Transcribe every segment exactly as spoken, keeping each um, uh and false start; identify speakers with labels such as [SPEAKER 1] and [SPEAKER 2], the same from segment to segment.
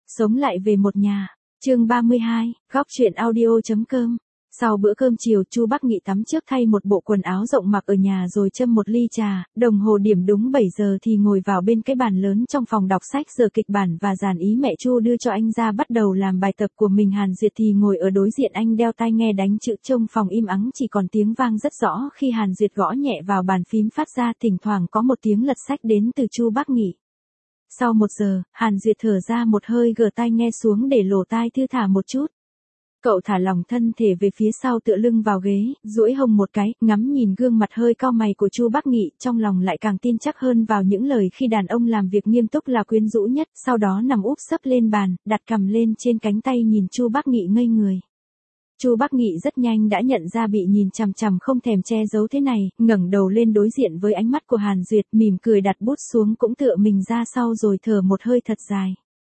[SPEAKER 1] Sống lại về một nhà. Chương ba mươi hai, góc truyện audio chấm com. Sau bữa cơm chiều, Chu Bắc Nghị tắm trước thay một bộ quần áo rộng mặc ở nhà rồi châm một ly trà, đồng hồ điểm đúng bảy giờ thì ngồi vào bên cái bàn lớn trong phòng đọc sách giờ kịch bản và dàn ý mẹ Chu đưa cho anh ra bắt đầu làm bài tập của mình. Hàn Duyệt thì ngồi ở đối diện anh đeo tai nghe đánh chữ, trong phòng im ắng chỉ còn tiếng vang rất rõ khi Hàn Duyệt gõ nhẹ vào bàn phím phát ra, thỉnh thoảng có một tiếng lật sách đến từ Chu Bắc Nghị. Sau một giờ, Hàn Duyệt thở ra một hơi, gỡ tai nghe xuống để lỗ tai thư thả một chút. Cậu thả lỏng thân thể về phía sau, tựa lưng vào ghế, duỗi hông một cái, ngắm nhìn gương mặt hơi cau mày của Chu Bắc Nghị, trong lòng lại càng tin chắc hơn vào những lời khi đàn ông làm việc nghiêm túc là quyến rũ nhất. Sau đó nằm úp sấp lên bàn, đặt cằm lên trên cánh tay nhìn Chu Bắc Nghị ngây người. Chu Bắc Nghị rất nhanh đã nhận ra bị nhìn chằm chằm không thèm che giấu thế này, ngẩng đầu lên đối diện với ánh mắt của Hàn Duyệt, mỉm cười đặt bút xuống, cũng tựa mình ra sau rồi thở một hơi thật dài.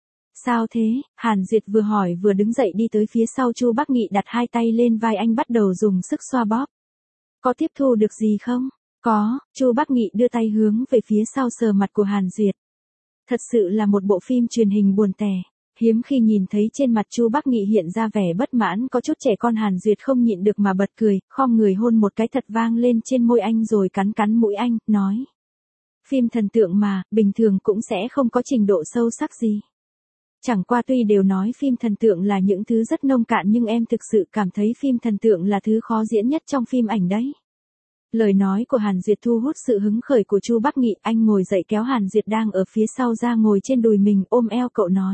[SPEAKER 1] Sao thế? Hàn Duyệt vừa hỏi vừa đứng dậy đi tới phía sau Chu Bắc Nghị, đặt hai tay lên vai anh bắt đầu dùng sức xoa bóp. Có tiếp thu được gì không? Có. Chu Bắc Nghị đưa tay hướng về phía sau sờ mặt của Hàn Duyệt. Thật sự là một bộ phim truyền hình buồn tẻ. Hiếm khi nhìn thấy trên mặt Chu Bắc Nghị hiện ra vẻ bất mãn, có chút trẻ con. Hàn Duyệt không nhịn được mà bật cười, khom người hôn một cái thật vang lên trên môi anh rồi cắn cắn mũi anh, nói. Phim thần tượng mà, bình thường cũng sẽ không có trình độ sâu sắc gì. Chẳng qua tuy đều nói phim thần tượng là những thứ rất nông cạn nhưng em thực sự cảm thấy phim thần tượng là thứ khó diễn nhất trong phim ảnh đấy. Lời nói của Hàn Duyệt thu hút sự hứng khởi của Chu Bắc Nghị, anh ngồi dậy kéo Hàn Duyệt đang ở phía sau ra ngồi trên đùi mình, ôm eo cậu nói.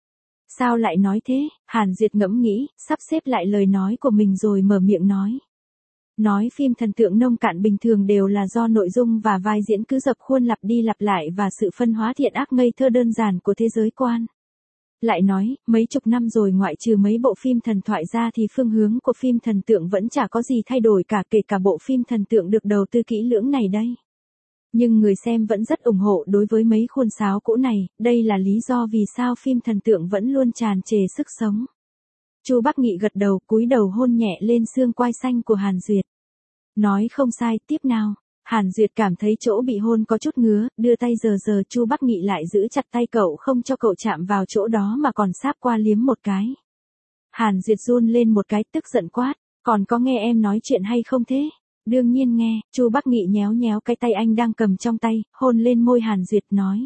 [SPEAKER 1] Sao lại nói thế? Hàn Duyệt ngẫm nghĩ, sắp xếp lại lời nói của mình rồi mở miệng nói. Nói phim thần tượng nông cạn bình thường đều là do nội dung và vai diễn cứ dập khuôn lặp đi lặp lại và sự phân hóa thiện ác ngây thơ đơn giản của thế giới quan. Lại nói, mấy chục năm rồi ngoại trừ mấy bộ phim thần thoại ra thì phương hướng của phim thần tượng vẫn chả có gì thay đổi cả, kể cả bộ phim thần tượng được đầu tư kỹ lưỡng này đây. Nhưng người xem vẫn rất ủng hộ đối với mấy khuôn sáo cũ này, đây là lý do vì sao phim thần tượng vẫn luôn tràn trề sức sống. Chu Bắc Nghị gật đầu, cúi đầu hôn nhẹ lên xương quai xanh của Hàn Duyệt. Nói không sai, tiếp nào. Hàn Duyệt cảm thấy chỗ bị hôn có chút ngứa, đưa tay giờ giờ. Chu Bắc Nghị lại giữ chặt tay cậu, không cho cậu chạm vào chỗ đó mà còn sáp qua liếm một cái. Hàn Duyệt run lên một cái, tức giận quát, còn có nghe em nói chuyện hay không thế? Đương nhiên nghe. Chu Bắc Nghị nhéo nhéo cái tay anh đang cầm trong tay, hôn lên môi Hàn Duyệt nói.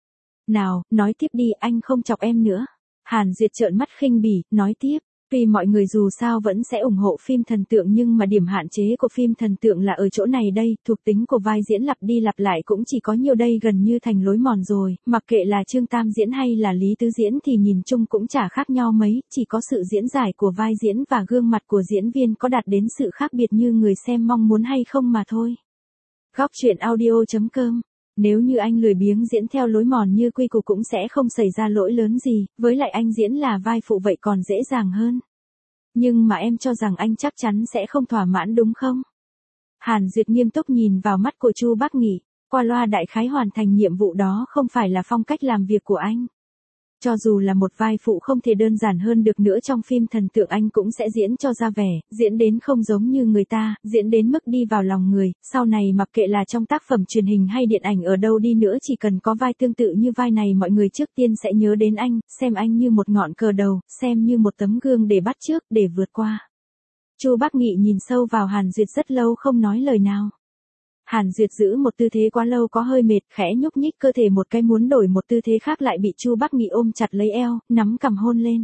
[SPEAKER 1] Nào, nói tiếp đi, anh không chọc em nữa. Hàn Duyệt trợn mắt khinh bỉ, nói tiếp. Vì mọi người dù sao vẫn sẽ ủng hộ phim thần tượng nhưng mà điểm hạn chế của phim thần tượng là ở chỗ này đây, thuộc tính của vai diễn lặp đi lặp lại cũng chỉ có nhiều đây, gần như thành lối mòn rồi, mặc kệ là Trương Tam diễn hay là Lý Tứ diễn thì nhìn chung cũng chả khác nhau mấy, chỉ có sự diễn giải của vai diễn và gương mặt của diễn viên có đạt đến sự khác biệt như người xem mong muốn hay không mà thôi. Góc truyện audio chấm com. Nếu như anh lười biếng diễn theo lối mòn như quy củ cũng sẽ không xảy ra lỗi lớn gì, với lại anh diễn là vai phụ vậy còn dễ dàng hơn. Nhưng mà em cho rằng anh chắc chắn sẽ không thỏa mãn đúng không? Hàn Duyệt nghiêm túc nhìn vào mắt của Chu Bắc Nghị, qua loa đại khái hoàn thành nhiệm vụ đó không phải là phong cách làm việc của anh. Cho dù là một vai phụ không thể đơn giản hơn được nữa trong phim thần tượng, anh cũng sẽ diễn cho ra vẻ, diễn đến không giống như người ta, diễn đến mức đi vào lòng người. Sau này mặc kệ là trong tác phẩm truyền hình hay điện ảnh ở đâu đi nữa, chỉ cần có vai tương tự như vai này, mọi người trước tiên sẽ nhớ đến anh, xem anh như một ngọn cờ đầu, xem như một tấm gương để bắt chước, để vượt qua. Chu Bắc Nghị nhìn sâu vào Hàn Duyệt rất lâu không nói lời nào. Hàn Duyệt giữ một tư thế quá lâu có hơi mệt, khẽ nhúc nhích cơ thể một cái muốn đổi một tư thế khác lại bị Chu Bắc Nghị ôm chặt lấy eo, nắm cằm hôn lên.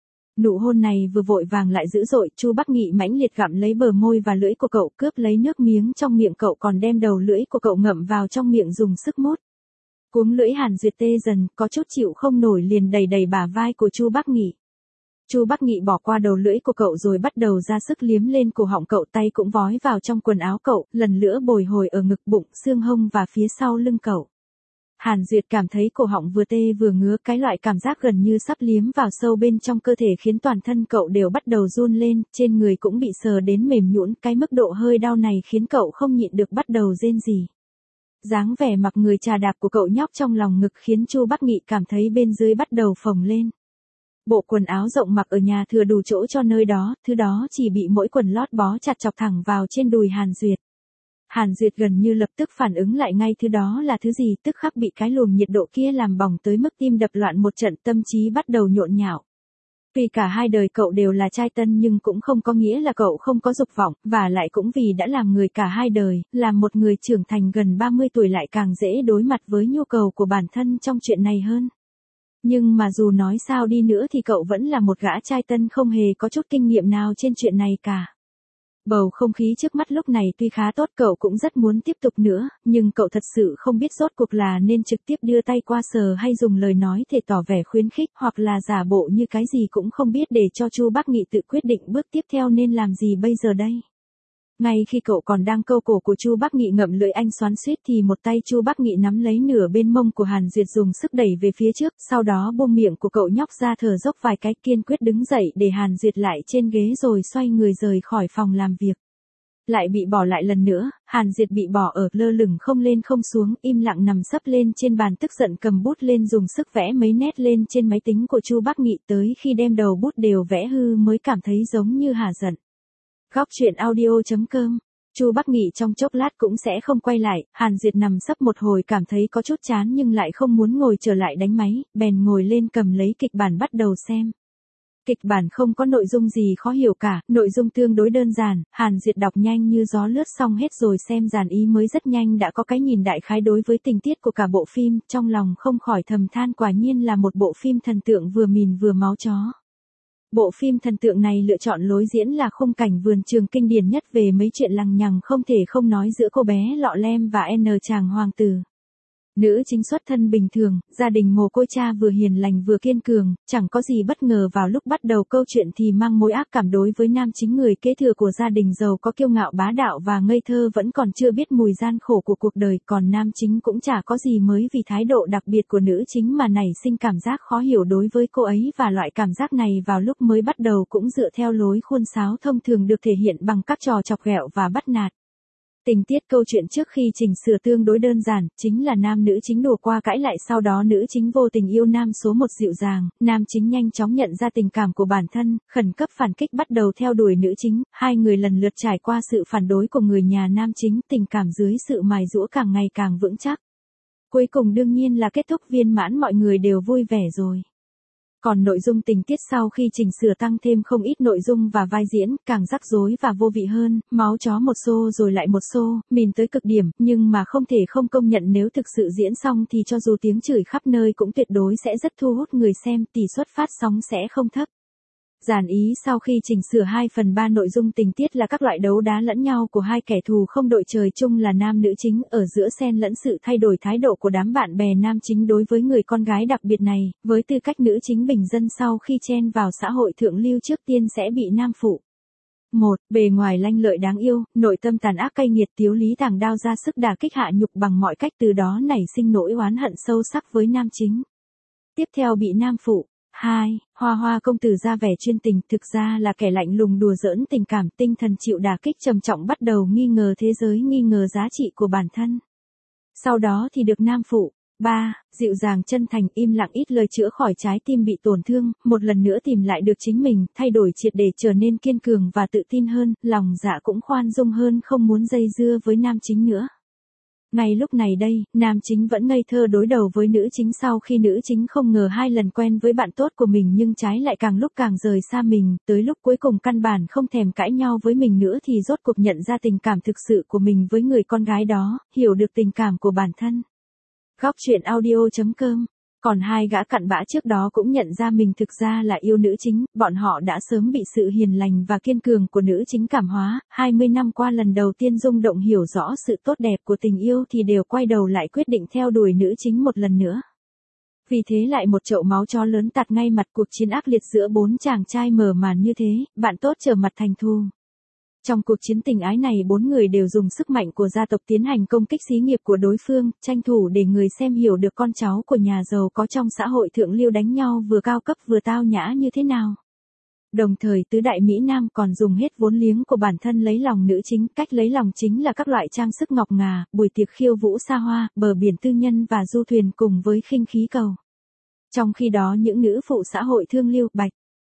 [SPEAKER 1] Nụ hôn này vừa vội vàng lại dữ dội, Chu Bắc Nghị mãnh liệt gặm lấy bờ môi và lưỡi của cậu, cướp lấy nước miếng trong miệng cậu, còn đem đầu lưỡi của cậu ngậm vào trong miệng dùng sức mút. Cuống lưỡi Hàn Duyệt tê dần, có chút chịu không nổi liền đẩy đẩy bả vai của Chu Bắc Nghị. Chu Bắc Nghị bỏ qua đầu lưỡi của cậu rồi bắt đầu ra sức liếm lên cổ họng cậu, tay cũng vói vào trong quần áo cậu, lần nữa bồi hồi ở ngực, bụng, xương hông và phía sau lưng cậu. Hàn Duyệt cảm thấy cổ họng vừa tê vừa ngứa, cái loại cảm giác gần như sắp liếm vào sâu bên trong cơ thể khiến toàn thân cậu đều bắt đầu run lên, trên người cũng bị sờ đến mềm nhũn, cái mức độ hơi đau này khiến cậu không nhịn được bắt đầu rên rỉ. Dáng vẻ mặc người trà đạp của cậu nhóc trong lòng ngực khiến Chu Bắc Nghị cảm thấy bên dưới bắt đầu phồng lên. Bộ quần áo rộng mặc ở nhà thừa đủ chỗ cho nơi đó, thứ đó chỉ bị mỗi quần lót bó chặt chọc thẳng vào trên đùi Hàn Duyệt. Hàn Duyệt gần như lập tức phản ứng lại ngay thứ đó là thứ gì, tức khắc bị cái luồng nhiệt độ kia làm bỏng tới mức tim đập loạn một trận, tâm trí bắt đầu nhộn nhạo. Tuy cả hai đời cậu đều là trai tân nhưng cũng không có nghĩa là cậu không có dục vọng, và lại cũng vì đã làm người cả hai đời, làm một người trưởng thành gần ba mươi tuổi lại càng dễ đối mặt với nhu cầu của bản thân trong chuyện này hơn. Nhưng mà dù nói sao đi nữa thì cậu vẫn là một gã trai tân không hề có chút kinh nghiệm nào trên chuyện này cả. Bầu không khí trước mắt lúc này tuy khá tốt, cậu cũng rất muốn tiếp tục nữa, nhưng cậu thật sự không biết rốt cuộc là nên trực tiếp đưa tay qua sờ hay dùng lời nói để tỏ vẻ khuyến khích, hoặc là giả bộ như cái gì cũng không biết để cho Chu Bắc Nghị tự quyết định bước tiếp theo nên làm gì bây giờ đây. Ngay khi cậu còn đang câu cổ của Chu Bắc Nghị ngậm lưỡi anh xoắn xuýt thì một tay Chu Bắc Nghị nắm lấy nửa bên mông của Hàn Duyệt dùng sức đẩy về phía trước, sau đó buông miệng của cậu nhóc ra thở dốc vài cái, kiên quyết đứng dậy để Hàn Duyệt lại trên ghế rồi xoay người rời khỏi phòng làm việc. Lại bị bỏ lại lần nữa, Hàn Duyệt bị bỏ ở lơ lửng không lên không xuống, im lặng nằm sấp lên trên bàn tức giận cầm bút lên dùng sức vẽ mấy nét lên trên máy tính của Chu Bắc Nghị, tới khi đem đầu bút đều vẽ hư mới cảm thấy giống như hả giận. Góc truyện audio chấm com. Chu Bắc Nghị trong chốc lát cũng sẽ không quay lại, Hàn Duyệt nằm sấp một hồi cảm thấy có chút chán nhưng lại không muốn ngồi trở lại đánh máy, bèn ngồi lên cầm lấy kịch bản bắt đầu xem. Kịch bản không có nội dung gì khó hiểu cả, nội dung tương đối đơn giản, Hàn Duyệt đọc nhanh như gió lướt xong hết rồi xem dàn ý mới rất nhanh đã có cái nhìn đại khái đối với tình tiết của cả bộ phim, trong lòng không khỏi thầm than quả nhiên là một bộ phim thần tượng vừa mìn vừa máu chó. Bộ phim thần tượng này lựa chọn lối diễn là khung cảnh vườn trường kinh điển nhất về mấy chuyện lằng nhằng không thể không nói giữa cô bé lọ lem và N chàng hoàng tử. Nữ chính xuất thân bình thường, gia đình mồ côi, cha vừa hiền lành vừa kiên cường, chẳng có gì bất ngờ vào lúc bắt đầu câu chuyện thì mang mối ác cảm đối với nam chính người kế thừa của gia đình giàu có kiêu ngạo bá đạo và ngây thơ vẫn còn chưa biết mùi gian khổ của cuộc đời, còn nam chính cũng chả có gì mới vì thái độ đặc biệt của nữ chính mà nảy sinh cảm giác khó hiểu đối với cô ấy, và loại cảm giác này vào lúc mới bắt đầu cũng dựa theo lối khuôn sáo thông thường được thể hiện bằng các trò chọc ghẹo và bắt nạt. Tình tiết câu chuyện trước khi chỉnh sửa tương đối đơn giản, chính là nam nữ chính đùa qua cãi lại, sau đó nữ chính vô tình yêu nam số một dịu dàng, nam chính nhanh chóng nhận ra tình cảm của bản thân, khẩn cấp phản kích bắt đầu theo đuổi nữ chính, hai người lần lượt trải qua sự phản đối của người nhà nam chính, tình cảm dưới sự mài giũa càng ngày càng vững chắc. Cuối cùng đương nhiên là kết thúc viên mãn, mọi người đều vui vẻ rồi. Còn nội dung tình tiết sau khi chỉnh sửa tăng thêm không ít nội dung và vai diễn, càng rắc rối và vô vị hơn, máu chó một xô rồi lại một xô, mìn tới cực điểm, nhưng mà không thể không công nhận nếu thực sự diễn xong thì cho dù tiếng chửi khắp nơi cũng tuyệt đối sẽ rất thu hút người xem, tỷ suất phát sóng sẽ không thấp. Dàn ý sau khi chỉnh sửa hai phần ba nội dung tình tiết là các loại đấu đá lẫn nhau của hai kẻ thù không đội trời chung là nam nữ chính, ở giữa xen lẫn sự thay đổi thái độ của đám bạn bè nam chính đối với người con gái đặc biệt này, với tư cách nữ chính bình dân sau khi chen vào xã hội thượng lưu trước tiên sẽ bị nam phụ. một. Bề ngoài lanh lợi đáng yêu, nội tâm tàn ác cay nghiệt, Tiếu Lý tàng đao ra sức đả kích hạ nhục bằng mọi cách, từ đó nảy sinh nỗi oán hận sâu sắc với nam chính. Tiếp theo bị nam phụ. hai. Hoa Hoa công tử ra vẻ chuyên tình, thực ra là kẻ lạnh lùng đùa giỡn tình cảm, tinh thần chịu đả kích trầm trọng, bắt đầu nghi ngờ thế giới, nghi ngờ giá trị của bản thân. Sau đó thì được nam phụ. ba. Dịu dàng chân thành, im lặng ít lời, chữa khỏi trái tim bị tổn thương, một lần nữa tìm lại được chính mình, thay đổi triệt để trở nên kiên cường và tự tin hơn, lòng dạ cũng khoan dung hơn, không muốn dây dưa với nam chính nữa. Ngay lúc này đây, nam chính vẫn ngây thơ đối đầu với nữ chính sau khi nữ chính không ngờ hai lần quen với bạn tốt của mình nhưng trái lại càng lúc càng rời xa mình, tới lúc cuối cùng căn bản không thèm cãi nhau với mình nữa thì rốt cuộc nhận ra tình cảm thực sự của mình với người con gái đó, hiểu được tình cảm của bản thân. Góc truyện audio chấm com. Còn hai gã cặn bã trước đó cũng nhận ra mình thực ra là yêu nữ chính, bọn họ đã sớm bị sự hiền lành và kiên cường của nữ chính cảm hóa, hai mươi năm qua lần đầu tiên rung động hiểu rõ sự tốt đẹp của tình yêu thì đều quay đầu lại quyết định theo đuổi nữ chính một lần nữa. Vì thế lại một chậu máu chó lớn tạt ngay mặt, cuộc chiến ác liệt giữa bốn chàng trai mở màn như thế, bạn tốt trở mặt thành thù. Trong cuộc chiến tình ái này bốn người đều dùng sức mạnh của gia tộc tiến hành công kích xí nghiệp của đối phương, tranh thủ để người xem hiểu được con cháu của nhà giàu có trong xã hội thượng lưu đánh nhau vừa cao cấp vừa tao nhã như thế nào. Đồng thời tứ đại Mỹ Nam còn dùng hết vốn liếng của bản thân lấy lòng nữ chính, cách lấy lòng chính là các loại trang sức ngọc ngà, buổi tiệc khiêu vũ xa hoa, bờ biển tư nhân và du thuyền cùng với khinh khí cầu. Trong khi đó những nữ phụ xã hội thương lưu, Bạch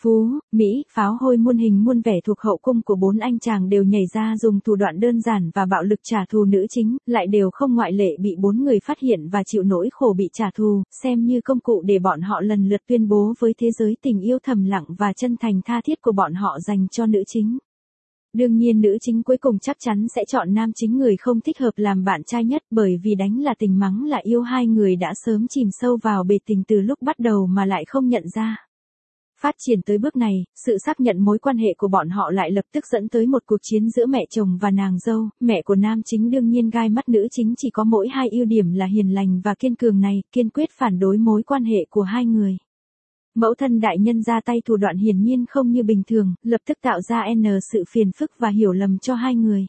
[SPEAKER 1] Phú, Mỹ, pháo hôi muôn hình muôn vẻ thuộc hậu cung của bốn anh chàng đều nhảy ra dùng thủ đoạn đơn giản và bạo lực trả thù nữ chính, lại đều không ngoại lệ bị bốn người phát hiện và chịu nỗi khổ bị trả thù, xem như công cụ để bọn họ lần lượt tuyên bố với thế giới tình yêu thầm lặng và chân thành tha thiết của bọn họ dành cho nữ chính. Đương nhiên nữ chính cuối cùng chắc chắn sẽ chọn nam chính người không thích hợp làm bạn trai nhất, bởi vì đánh là tình mắng là yêu, hai người đã sớm chìm sâu vào bể tình từ lúc bắt đầu mà lại không nhận ra. Phát triển tới bước này, sự xác nhận mối quan hệ của bọn họ lại lập tức dẫn tới một cuộc chiến giữa mẹ chồng và nàng dâu. Mẹ của nam chính đương nhiên gai mắt nữ chính chỉ có mỗi hai ưu điểm là hiền lành và kiên cường này, kiên quyết phản đối mối quan hệ của hai người. Mẫu thân đại nhân ra tay thủ đoạn hiển nhiên không như bình thường, lập tức tạo ra n sự phiền phức và hiểu lầm cho hai người.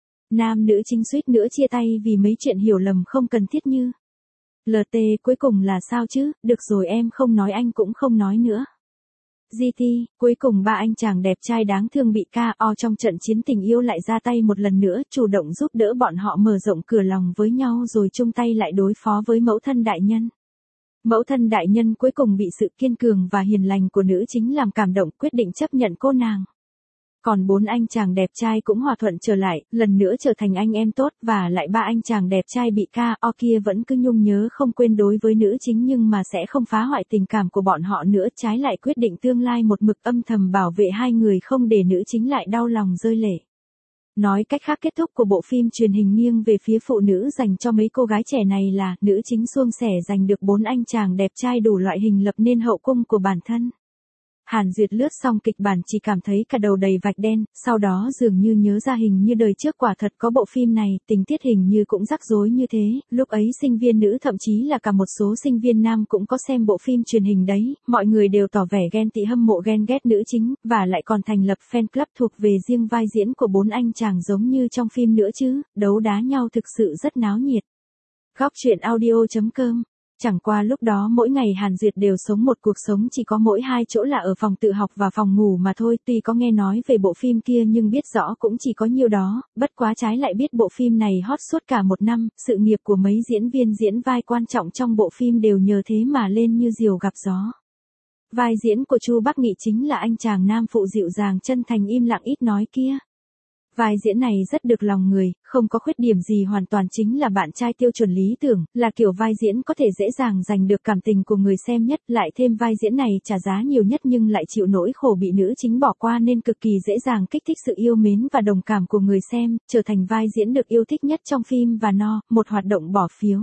[SPEAKER 1] Nam nữ chính suýt nữa chia tay vì mấy chuyện hiểu lầm không cần thiết như. lờ tê cuối cùng là sao chứ, được rồi em không nói anh cũng không nói nữa. giê tê, cuối cùng ba anh chàng đẹp trai đáng thương bị ca o trong trận chiến tình yêu lại ra tay một lần nữa, chủ động giúp đỡ bọn họ mở rộng cửa lòng với nhau rồi chung tay lại đối phó với mẫu thân đại nhân. Mẫu thân đại nhân cuối cùng bị sự kiên cường và hiền lành của nữ chính làm cảm động, quyết định chấp nhận cô nàng. Còn bốn anh chàng đẹp trai cũng hòa thuận trở lại, lần nữa trở thành anh em tốt, và lại ba anh chàng đẹp trai bị ca o kia vẫn cứ nhung nhớ không quên đối với nữ chính nhưng mà sẽ không phá hoại tình cảm của bọn họ nữa, trái lại quyết định tương lai một mực âm thầm bảo vệ hai người không để nữ chính lại đau lòng rơi lệ. Nói cách khác, kết thúc của bộ phim truyền hình nghiêng về phía phụ nữ dành cho mấy cô gái trẻ này là nữ chính suôn sẻ giành được bốn anh chàng đẹp trai đủ loại hình lập nên hậu cung của bản thân. Hàn Duyệt lướt xong kịch bản chỉ cảm thấy cả đầu đầy vạch đen, sau đó dường như nhớ ra hình như đời trước quả thật có bộ phim này, tình tiết hình như cũng rắc rối như thế, lúc ấy sinh viên nữ thậm chí là cả một số sinh viên nam cũng có xem bộ phim truyền hình đấy, mọi người đều tỏ vẻ ghen tị hâm mộ ghen ghét nữ chính, và lại còn thành lập fan club thuộc về riêng vai diễn của bốn anh chàng giống như trong phim nữa chứ, đấu đá nhau thực sự rất náo nhiệt. Góc truyện audio chấm com. Chẳng qua lúc đó mỗi ngày Hàn Duyệt đều sống một cuộc sống chỉ có mỗi hai chỗ là ở phòng tự học và phòng ngủ mà thôi, tuy có nghe nói về bộ phim kia nhưng biết rõ cũng chỉ có nhiêu đó, bất quá trái lại biết bộ phim này hot suốt cả một năm, sự nghiệp của mấy diễn viên diễn vai quan trọng trong bộ phim đều nhờ thế mà lên như diều gặp gió. Vai diễn của Chu Bắc Nghị chính là anh chàng nam phụ dịu dàng chân thành im lặng ít nói kia. Vai diễn này rất được lòng người, không có khuyết điểm gì, hoàn toàn chính là bạn trai tiêu chuẩn lý tưởng, là kiểu vai diễn có thể dễ dàng giành được cảm tình của người xem nhất, lại thêm vai diễn này trả giá nhiều nhất nhưng lại chịu nỗi khổ bị nữ chính bỏ qua nên cực kỳ dễ dàng kích thích sự yêu mến và đồng cảm của người xem, trở thành vai diễn được yêu thích nhất trong phim và no, một hoạt động bỏ phiếu.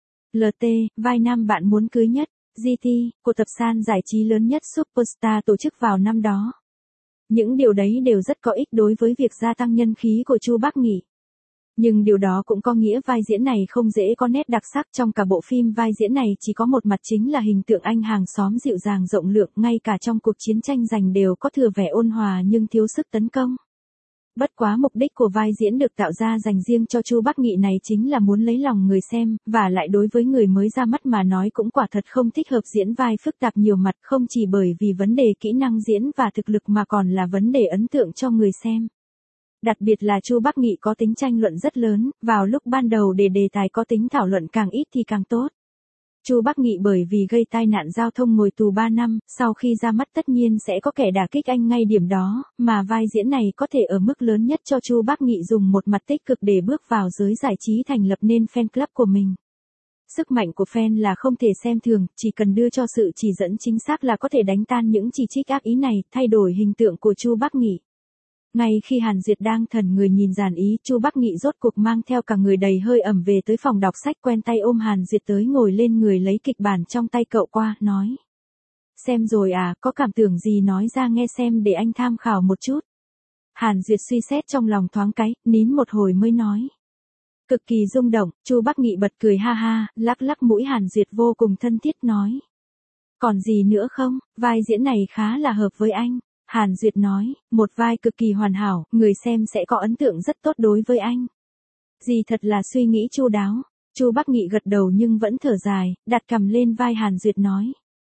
[SPEAKER 1] lờ tê, vai nam bạn muốn cưới nhất, giê tê, cuộc tập san giải trí lớn nhất Superstar tổ chức vào năm đó. Những điều đấy đều rất có ích đối với việc gia tăng nhân khí của Chu Bắc Nghị. Nhưng điều đó cũng có nghĩa vai diễn này không dễ có nét đặc sắc, trong cả bộ phim vai diễn này chỉ có một mặt chính là hình tượng anh hàng xóm dịu dàng rộng lượng, ngay cả trong cuộc chiến tranh giành đều có thừa vẻ ôn hòa nhưng thiếu sức tấn công. Bất quá mục đích của vai diễn được tạo ra dành riêng cho Chu Bắc Nghị này chính là muốn lấy lòng người xem, và lại đối với người mới ra mắt mà nói cũng quả thật không thích hợp diễn vai phức tạp nhiều mặt, không chỉ bởi vì vấn đề kỹ năng diễn và thực lực mà còn là vấn đề ấn tượng cho người xem. Đặc biệt là Chu Bắc Nghị có tính tranh luận rất lớn, vào lúc ban đầu để đề tài có tính thảo luận càng ít thì càng tốt. Chu Bắc Nghị bởi vì gây tai nạn giao thông ngồi tù ba năm, sau khi ra mắt tất nhiên sẽ có kẻ đả kích anh ngay điểm đó, mà vai diễn này có thể ở mức lớn nhất cho Chu Bắc Nghị dùng một mặt tích cực để bước vào giới giải trí thành lập nên fan club của mình. Sức mạnh của fan là không thể xem thường, chỉ cần đưa cho sự chỉ dẫn chính xác là có thể đánh tan những chỉ trích ác ý này, thay đổi hình tượng của Chu Bắc Nghị. Ngay khi Hàn Duyệt đang thần người nhìn dàn ý, Chu Bắc Nghị rốt cuộc mang theo cả người đầy hơi ẩm về tới phòng đọc sách, quen tay ôm Hàn Duyệt tới ngồi lên người lấy kịch bản trong tay cậu qua, nói. Xem rồi à, có cảm tưởng gì nói ra nghe xem để anh tham khảo một chút. Hàn Duyệt suy xét trong lòng thoáng cái, nín một hồi mới nói. Cực kỳ rung động, Chu Bắc Nghị bật cười ha ha, lắc lắc mũi Hàn Duyệt vô cùng thân thiết nói. Còn gì nữa không, vai diễn này khá là hợp với anh. Hàn Duyệt nói, một vai cực kỳ hoàn hảo, người xem sẽ có ấn tượng rất tốt đối với anh. Dì thật là suy nghĩ chu đáo. Chu Bắc Nghị gật đầu nhưng vẫn thở dài, đặt cằm lên vai Hàn Duyệt nói.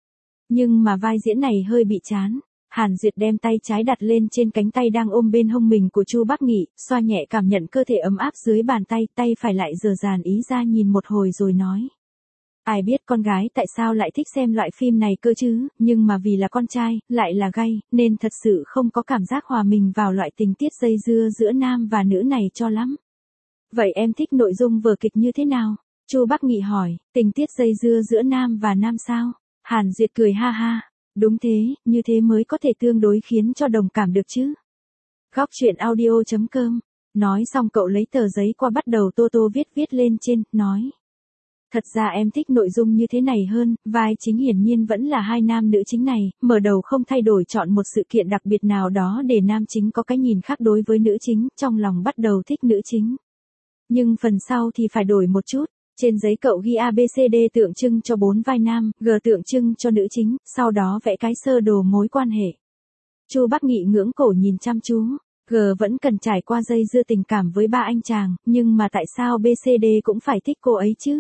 [SPEAKER 1] Nhưng mà vai diễn này hơi bị chán. Hàn Duyệt đem tay trái đặt lên trên cánh tay đang ôm bên hông mình của Chu Bắc Nghị, xoa nhẹ cảm nhận cơ thể ấm áp dưới bàn tay, tay phải lại dờ dàn ý ra nhìn một hồi rồi nói. Ai biết con gái tại sao lại thích xem loại phim này cơ chứ, nhưng mà vì là con trai, lại là gay, nên thật sự không có cảm giác hòa mình vào loại tình tiết dây dưa giữa nam và nữ này cho lắm. Vậy em thích nội dung vở kịch như thế nào? Chu Bắc Nghị hỏi, tình tiết dây dưa giữa nam và nam sao? Hàn Duyệt cười ha ha, đúng thế, như thế mới có thể tương đối khiến cho đồng cảm được chứ. Góc truyện audio chấm com. Nói xong cậu lấy tờ giấy qua bắt đầu tô tô viết viết lên trên, nói. Thật ra em thích nội dung như thế này hơn, vai chính hiển nhiên vẫn là hai nam nữ chính này, mở đầu không thay đổi chọn một sự kiện đặc biệt nào đó để nam chính có cái nhìn khác đối với nữ chính, trong lòng bắt đầu thích nữ chính. Nhưng phần sau thì phải đổi một chút. Trên giấy cậu ghi A B C D tượng trưng cho bốn vai nam, G tượng trưng cho nữ chính, sau đó vẽ cái sơ đồ mối quan hệ. Chu Bắc Nghị ngưỡng cổ nhìn chăm chú. G vẫn cần trải qua dây dưa tình cảm với ba anh chàng, nhưng mà tại sao B C D cũng phải thích cô ấy chứ?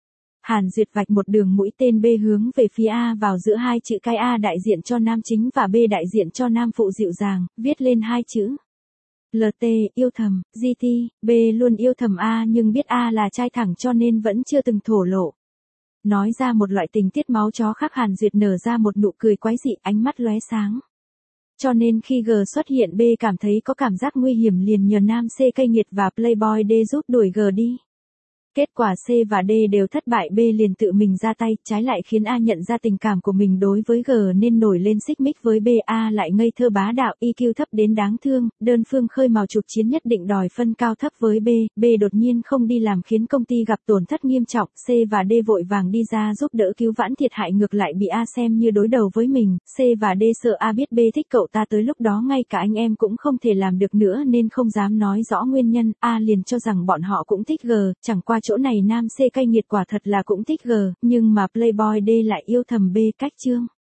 [SPEAKER 1] Hàn Duyệt vạch một đường mũi tên B hướng về phía A vào giữa hai chữ cái A đại diện cho nam chính và B đại diện cho nam phụ dịu dàng, viết lên hai chữ. lờ tê, yêu thầm, giê tê, B luôn yêu thầm A nhưng biết A là trai thẳng cho nên vẫn chưa từng thổ lộ. Nói ra một loại tình tiết máu chó khác Hàn Duyệt nở ra một nụ cười quái dị, ánh mắt lóe sáng. Cho nên khi G xuất hiện B cảm thấy có cảm giác nguy hiểm liền nhờ nam C cay nghiệt và Playboy D giúp đuổi G đi. Kết quả C và D đều thất bại, B liền tự mình ra tay, trái lại khiến A nhận ra tình cảm của mình đối với G nên nổi lên xích mích với B. A lại ngây thơ bá đạo, i kiu thấp đến đáng thương, đơn phương khơi mào trục chiến nhất định đòi phân cao thấp với B. B đột nhiên không đi làm khiến công ty gặp tổn thất nghiêm trọng, C và D vội vàng đi ra giúp đỡ cứu vãn thiệt hại ngược lại bị A xem như đối đầu với mình. C và D sợ A biết B thích cậu ta tới lúc đó ngay cả anh em cũng không thể làm được nữa nên không dám nói rõ nguyên nhân. A liền cho rằng bọn họ cũng thích G, chẳng qua chỗ này nam C cay nghiệt quả thật là cũng thích G, nhưng mà Playboy D lại yêu thầm B cách chương.